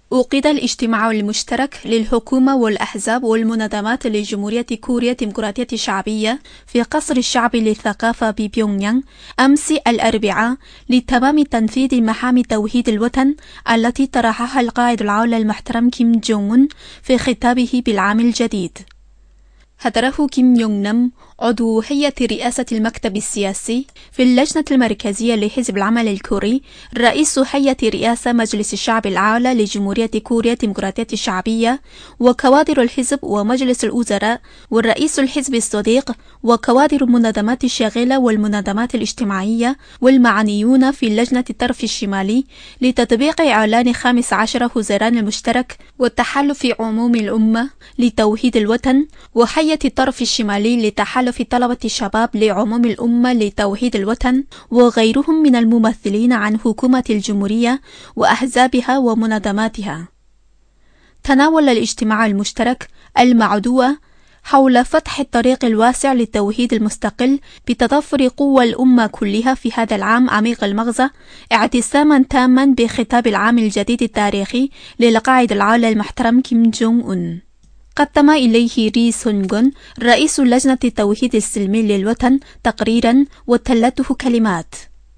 عقد الاجتماع المشترك للحكومة والأحزاب والمنظمات لجمهورية كوريا الديمقراطية الشعبية في قصر الشعب للثقافة ببيونغ يانغ أمس الأربعاء لتمام تنفيذ مهام توحيد الوطن التي طرحها القائد العام المحترم كيم جونغ أون في خطابه بالعام الجديد. حضره كيم يونغ نم عضو هيئة رئاسة المكتب السياسي في اللجنة المركزية لحزب العمل الكوري، رئيس هيئة رئاسة مجلس الشعب الأعلى لجمهورية كوريا الديمقراطية الشعبية، وكوادر الحزب ومجلس الوزراء، والرئيس الحزب الصديق، وكوادر المنظمات الشاغلة والمنظمات الاجتماعية، والمعنيون في لجنة الطرف الشمالي لتطبيق إعلان 15 حزيران المشترك والتحالف عموم الأمة لتوحيد الوطن، وهيئة الطرف الشمالي لتحالف في طلبة الشباب لعموم الأمة لتوحيد الوطن، وغيرهم من الممثلين عن حكومة الجمهورية وأحزابها ومنظماتها. تناول الاجتماع المشترك الموضوع حول فتح الطريق الواسع للتوحيد المستقل بتضافر قوى الأمة كلها في هذا العام عميق المغزى، اعتساما تاما بخطاب العام الجديد التاريخي للقائد العام المحترم كيم جونغ أون. قدم إليه ري سونغون رئيس لجنة التوحيد السلمي للوطن تقريرا وتلته كلمات.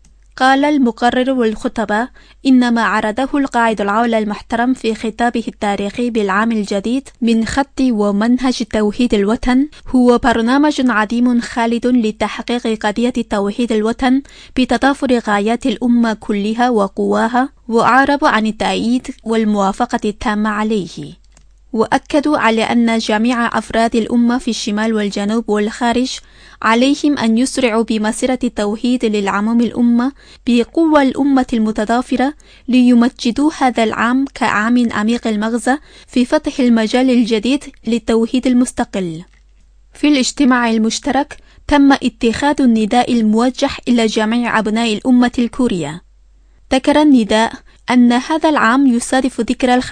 قال المقرر والخطباء إن ما عرضه القائد العام المحترم في خطابه التاريخي بالعام الجديد من خط ومنهج توحيد الوطن هو برنامج عظيم خالد لتحقيق قضية توحيد الوطن بتضافر غايات الأمة كلها وقواها، وأعرب عن التأييد والموافقة التامة عليه. وأكدوا على أن جميع أفراد الأمة في الشمال والجنوب والخارج عليهم أن يسرعوا بمسيرة التوحيد للعموم الأمة بقوى الأمة المتضافرة ليمجدوا هذا العام كعام عميق المغزى في فتح المجال الجديد للتوحيد المستقل. في الاجتماع المشترك تم اتخاذ النداء الموجه إلى جميع أبناء الأمة الكورية. ذكر النداء أن هذا العام يصادف ذكرى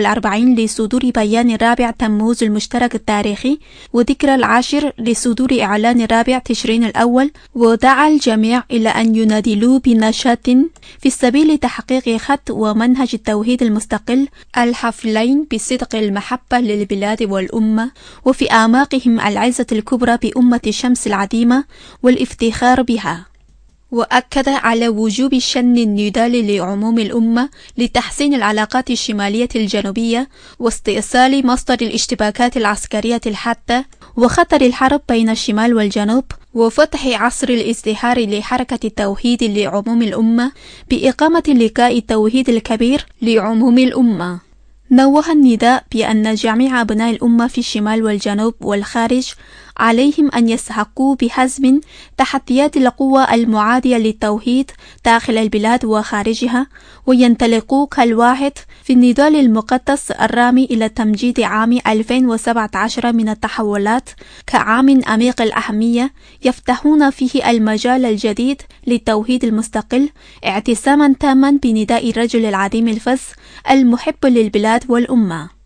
45 لصدور بيان رابع تموز المشترك التاريخي، وذكرى 10 لصدور إعلان رابع تشرين الأول، ودعا الجميع إلى أن ينادلوا بنشاط في سبيل تحقيق خط ومنهج التوحيد المستقل الحافلين بصدق المحبة للبلاد والأمة، وفي أعماقهم العزة الكبرى بأمة الشمس العظيمة والافتخار بها. وأكد على وجوب شن النضال لعموم الأمة لتحسين العلاقات الشمالية الجنوبية واستئصال مصدر الاشتباكات العسكرية الحادة وخطر الحرب بين الشمال والجنوب، وفتح عصر الازدهار لحركة التوحيد لعموم الأمة بإقامة لقاء التوحيد الكبير لعموم الأمة. نوه النداء بأن جميع أبناء الأمة في الشمال والجنوب والخارج عليهم أن يستحقوا بحزم تحديات القوى المعادية للتوحيد داخل البلاد وخارجها، وينطلقوا كالواحد في النضال المقدس الرامي إلى تمجيد عام 2017 من التحولات كعام عميق الأهمية يفتحون فيه المجال الجديد للتوحيد المستقل، اعتساما تاما بنداء الرجل العظيم الفذ المحب للبلاد والأمة.